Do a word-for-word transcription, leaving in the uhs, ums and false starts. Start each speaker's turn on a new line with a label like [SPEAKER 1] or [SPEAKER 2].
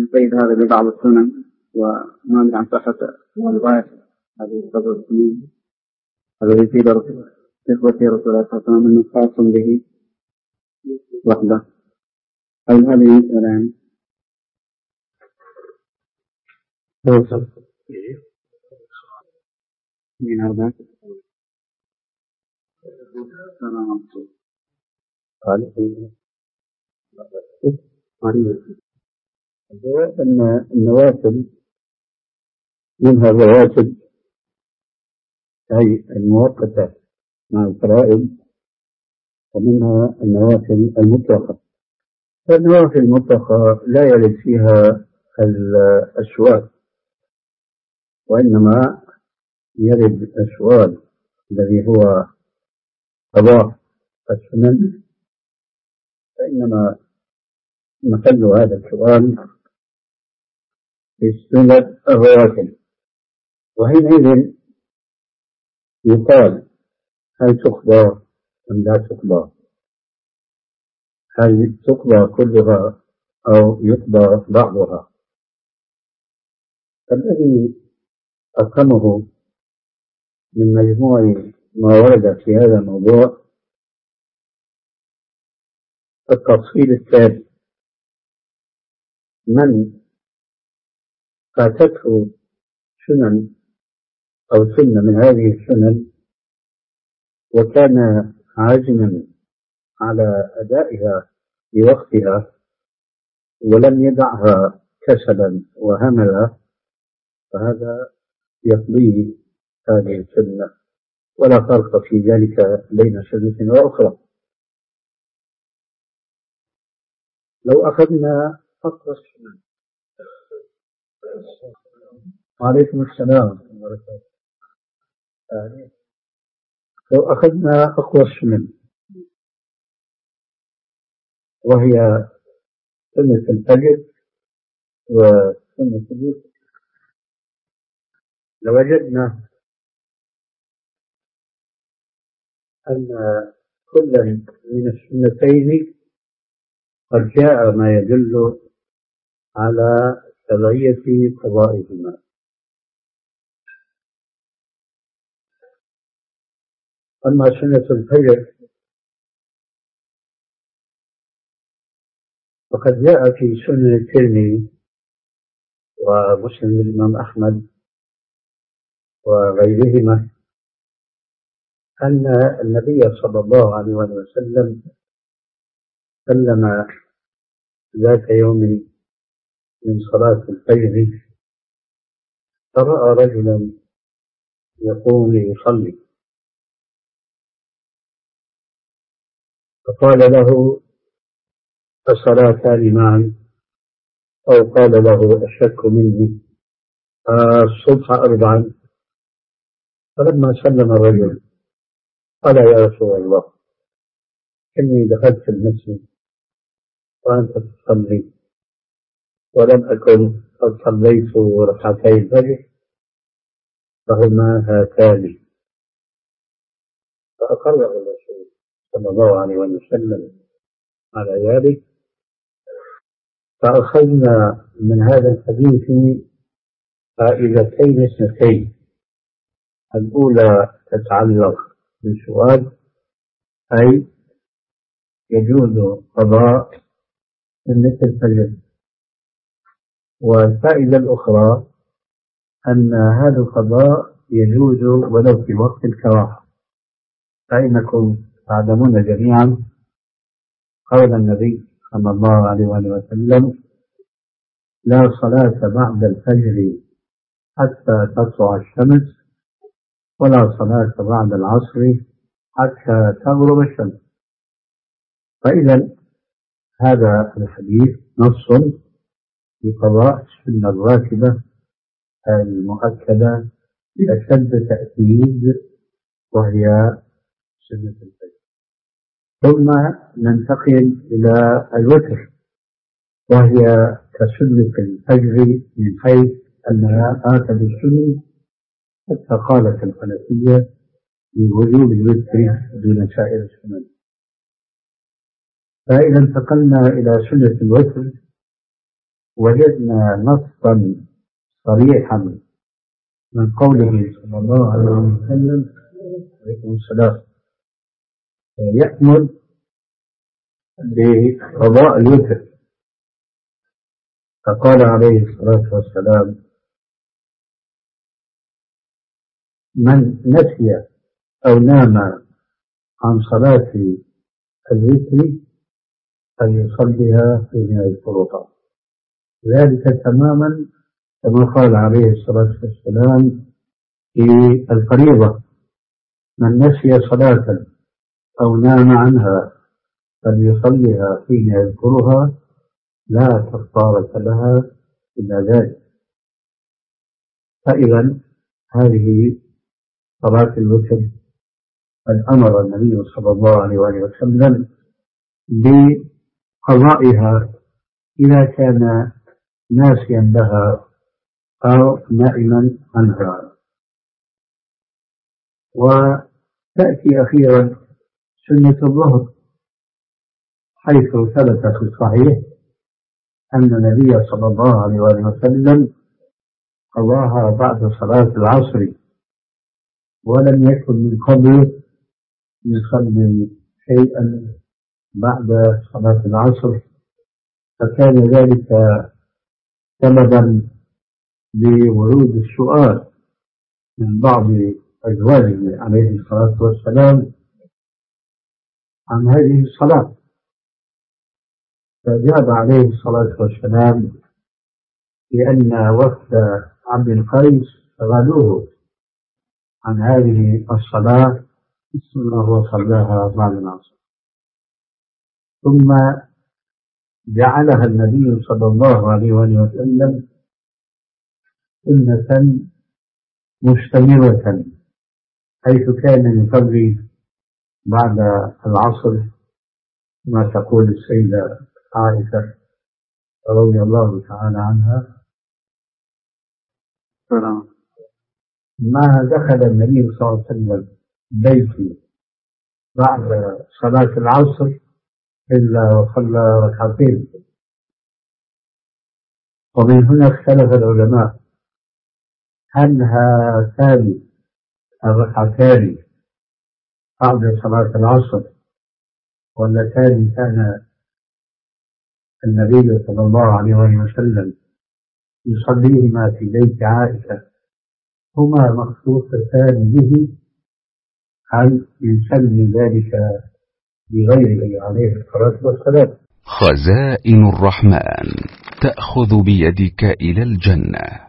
[SPEAKER 1] البيت هذا ببعض السنن وما أدري عن صحة الرواية هذه الصدر السنين الذي في رسول إخوة رسول الله صلى الله عليه وسلم أنه خاص به وحده. هل هذه مسألة من أربعة قال أن النوافل منها الرواتب أي المؤقتة مع الفرائض، ومنها النوافل المطلقة. فالنوافل المطلقة لا يرد فيها الأشواك، وإنما يرد الأشوال الذي هو قضاء السنن، فإنما محل هذا السؤال في السنن الرواتب. وحينئذ يقال هل تقضى أم لا تقضى؟ هل تقضى كلها أو يقضى بعضها؟ الذي أقامه من مجموع ما ورد في هذا الموضوع التفصيل التالي: من فاتته سنن أو سنة من هذه السنن وكان عازما على أدائها بوقتها ولم يدعها كسلا وهملا، فهذا يقضيه هذه السنة، ولا فرق في ذلك بين سنة وأخرى. لو أخذنا فقر السنن. وعليكم السلام ورحمة الله. لو أخذنا أقوى السنن وهي سنة الفجر وسنة الوتر، لوجدنا أن كل من السنتين قد جاء ما يدل على شرعية قضائهما. أما سنة الفجر فقد جاء في سنن الترمذي ومسلم الإمام أحمد وغيرهما أن النبي صلى الله عليه وسلم سلم ذات يوم من صلاة الفجر فرأى رجلا يقوم يصلي، فقال له: الصلاتان معا؟ أو قال له: الشك مني، الصبح أربعا؟ فلما سلم الرجل قال: يا رسول الله، إني دخلت المسجد وأنت تصلي ولم أكن قد صليت ركعتي الفجر فهما هاتان. فأقر الرسول صلى الله عليه وسلم على ذلك. فأخذنا من هذا الحديث فائدتين اثنتين: الأولى تتعلق بالسؤال، أي يجوز قضاء سنة الفجر. والفائدة الأخرى أن هذا القضاء يجوز ولو في وقت الكراهة، فإنكم تعلمون جميعا قول النبي صلى الله عليه وسلم: لا صلاة بعد الفجر حتى تطلع الشمس، ولا صلاة بعد العصر حتى تغرب الشمس. فإذا هذا الحديث نص في قضاء السنة الراتبة المؤكدة بأشد تأكيد، وهي سنة الفجر. ثم ننتقل إلى الوتر، وهي كسنة الفجر من حيث أنها آكد السنة، حتى قالت الحنفية بوجوب الوتر دون سائر السنن. فإذا انتقلنا إلى سنة الوتر، وجدنا نصا صريحا من قوله صلى الله عليه وسلم عليكم السلام يأمر بقضاء الوتر، فقال عليه الصلاة والسلام: من نسي أو نام عن صلاة الوتر فليصليها حين يذكرها، ذلك تماما كما قال عليه الصلاة والسلام في الفريضة: من نسي صلاة أو نام عنها فليصليها حين يذكرها لا كفارة لها إلا ذلك. فإذا هذه صلاة الوتر قد أمر النبي صلى الله عليه وسلم بقضائها إذا كان ناسيا لها أو نائما عنها. وتأتي أخيرا سنة الظهر، حيث ثبت في الصحيح أن النبي صلى الله عليه وسلم قضاها بعد صلاة العصر، ولم يكن من قبل يصلي شيئا بعد صلاة العصر، فكان ذلك سببا لورود السؤال من بعض أزواجه عليه الصلاة والسلام عن هذه الصلاة، فأجاب عليه الصلاة والسلام بأن وفد عبد القيس غالوه عن هذه الصلاة وهو صلاها بعد العصر، ثم جعلها النبي صلى الله عليه وسلم سنة مستمرة، حيث كان يصلي بعد العصر ما تقول السيدة عائشة رضي الله تعالى عنها: ما دخل النبي صلى الله عليه وسلم بيتي بعد صلاة العصر إلا وصلى ركعتين. ومن هنا اختلف العلماء هل هاتان الركعتان بعد صلاة العصر واللتان كان النبي صلى الله عليه وسلم يصليهما في بيت عائشة هما مخصوصتان به، هل يسمي ذلك بغيره عليه الصلاة والسلام؟
[SPEAKER 2] خزائن الرحمن تأخذ بيدك إلى الجنة.